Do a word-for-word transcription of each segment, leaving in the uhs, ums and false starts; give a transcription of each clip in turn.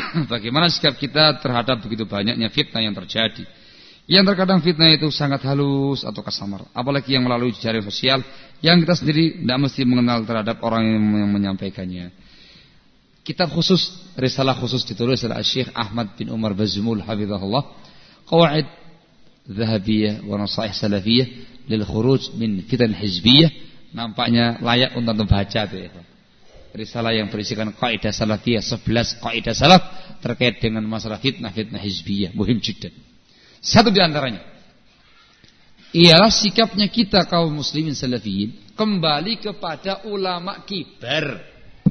bagaimana sikap kita terhadap begitu banyaknya fitnah yang terjadi. Yang terkadang fitnah itu sangat halus atau kasamar, apalagi yang melalui jaring sosial yang kita sendiri tidak mesti mengenal terhadap orang yang menyampaikannya. Kitab khusus, risalah khusus ditulis oleh Syekh Ahmad bin Umar Bazmul hafizahullah, Qawaid Dhahabiyah wa Nasaih Salafiyah lil Khuruj min Fitan Hizbiyah. Nampaknya layak untuk membaca itu ya. Risalah yang berisikan kaidah salafiyah, sebelas kaidah salaf terkait dengan masalah fitnah-fitnah hizbiyah, muhim jiddan. Satu di antaranya ialah sikapnya kita kaum muslimin salafiyin kembali kepada ulama kibar.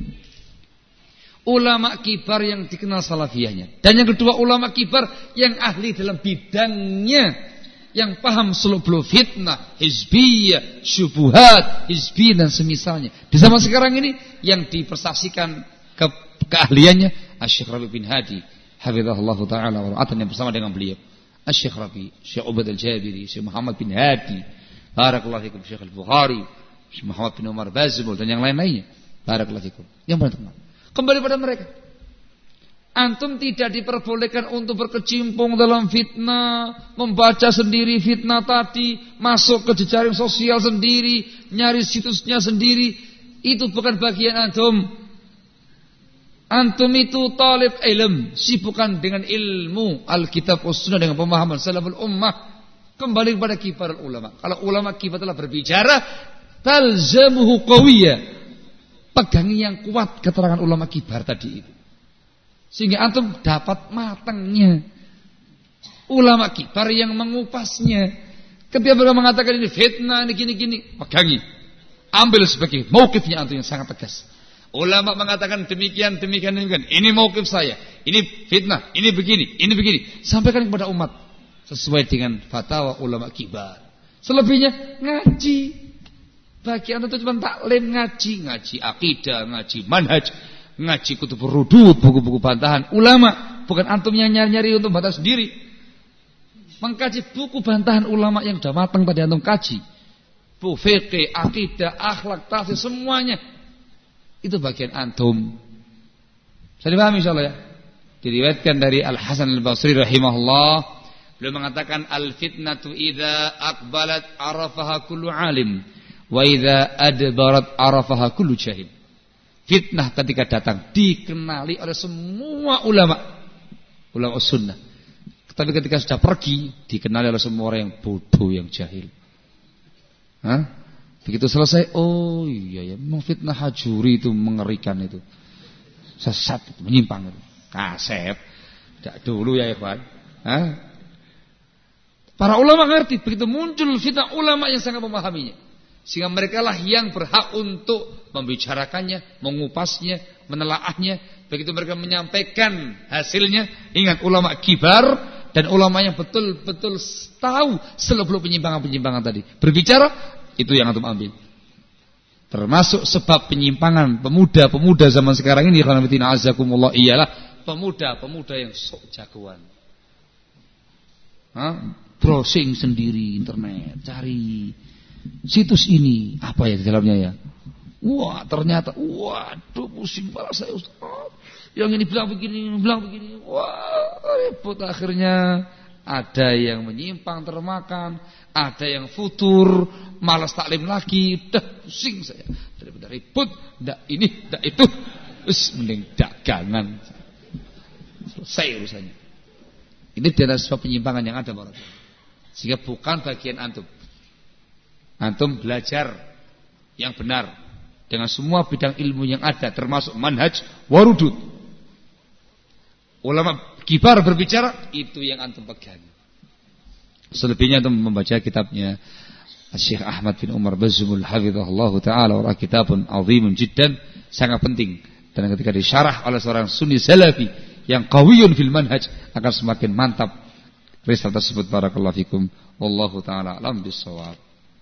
Ulama kibar yang dikenal salafiyahnya. Dan yang kedua ulama kibar yang ahli dalam bidangnya, yang paham seluk-beluk fitnah, hizbiyah, syubuhat, hizbi dan semisalnya. Di zaman sekarang ini yang dipersaksikan ke keahliannya Asy-Syaikh Rabi bin Hadi, hafizahullah taala wa ra'atana bersama dengan beliau. Asy-Syaikh Rabi, Syekh Ubaid Al-Jabiri, Syekh Muhammad bin Hadi, barakallahu fikum Syekh Al-Bukhari, Syekh Muhammad bin Umar Bazmul dan yang lain-lainnya. Barakallahu fikum. Yang paling terkenal. Kembali pada mereka. Antum tidak diperbolehkan untuk berkecimpung dalam fitnah, membaca sendiri fitnah tadi, masuk ke jejaring sosial sendiri, nyari situsnya sendiri. Itu bukan bagian antum. Antum itu talib ilm, sibukkan dengan ilmu Alkitab was sunnah dengan pemahaman salaful ummah. Kembali kepada kibar ulama. Kalau ulama kibar telah berbicara, talzamuhu qawiyya. Pegangi yang kuat keterangan ulama kibar tadi itu. Sehingga antum dapat matangnya. Ulama kibar yang mengupasnya. Ketika mereka mengatakan ini fitnah, ini gini-gini, pegangi. Ambil sebagai mauqifnya antum yang sangat tegas. Ulama mengatakan demikian, demikian, demikian. Ini mauqif saya. Ini fitnah, ini begini, ini begini. Sampaikan kepada umat sesuai dengan fatwa ulama kibar. Selebihnya ngaji. Bagi anda itu cuma taklim, ngaji, ngaji akidah, ngaji manhaj, ngaji kutub rudud, buku-buku bantahan ulama. Bukan antum yang nyari-nyari untuk batas sendiri. Mengkaji buku bantahan ulama yang sudah matang tadi antum kaji. Bu fikih, akidah, akhlak, tafsir, semuanya. Itu bagian antum. Bisa dipahami insyaallah ya. Diriwayatkan dari Al-Hasan Al-Basri rahimahullah, beliau mengatakan al-fitnatu idza aqbalat arafaha kullu alim. Wa idza adbarat arafaha kullu jahil. Fitnah ketika datang dikenali oleh semua ulama, ulama sunnah. Tapi ketika sudah pergi dikenali oleh semua orang yang bodoh, yang jahil. Hah? Begitu selesai, oh iya ya, memang fitnah hajuri itu mengerikan itu. Sesat, menyimpang itu. Kasep. Tidak dulu ya ikhwan. Hah? Para ulama ngerti, begitu muncul fitnah ulama yang sangat memahaminya. Sehingga mereka lah yang berhak untuk membicarakannya, mengupasnya, menelaahnya. Begitu mereka menyampaikan hasilnya, ingat ulama kibar dan ulama yang betul-betul tahu seluk-beluk penyimpangan-penyimpangan tadi. Berbicara, itu yang antum ambil. Termasuk sebab penyimpangan pemuda-pemuda zaman sekarang ini, khanafitina azakumullah, ialah pemuda-pemuda yang sok jagoan. Hah? Browsing sendiri internet, cari situs ini apa ya di dalamnya ya. Wah ternyata, waduh pusing kepala saya Ustaz. Yang ini bilang begini, ini bilang begini. Wah repot akhirnya. Ada yang menyimpang termakan, ada yang futur, malas taklim lagi. Dah pusing saya. Daripada ribut, dak ini, dak itu. Wis mending dagangan. Selesai urusannya. Ini adalah sebab penyimpangan yang ada Bapak. Sehingga bukan bagian antum. Antum belajar yang benar dengan semua bidang ilmu yang ada, termasuk manhaj warudud. Ulama kibar berbicara, itu yang antum pegang. Selebihnya antum membaca kitabnya Syekh Ahmad bin Umar Bazmul hafizahullah taala, wa kitabun azimun jiddan, sangat penting. Dan ketika disyarah oleh seorang sunni salafi yang qawiyun fil manhaj, akan semakin mantap risalah tersebut. Barakallahu fikum, wallahu taala alam bissawab.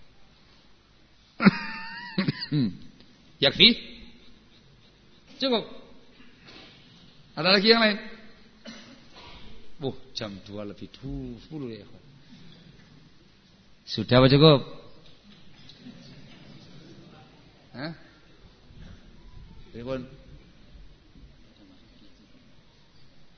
Yakfi? Cukup. Ada lagi yang lain? Oh, jam dua lebih sepuluh ya. Sudah apa cukup? Hah? Telepon.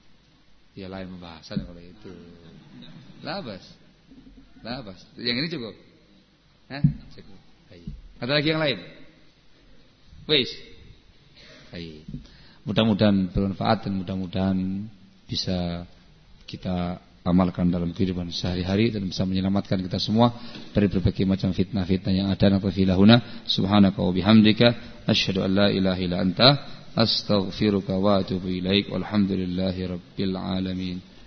Ya lain pembahasan kalau itu. Labas. Labas. Yang ini cukup. Hah? Cukup. Baik. Ada lagi yang lain? Wis. Baik. Mudah-mudahan bermanfaat dan mudah-mudahan bisa kita amalkan dalam kehidupan sehari-hari dan bisa menyelamatkan kita semua dari berbagai macam fitnah-fitnah yang ada dan filahuna. Subhanaka wa bihamdika asyhadu an la ilaha illa anta astaghfiruka wa atubu ilaik. Walhamdulillahi rabbil alamin.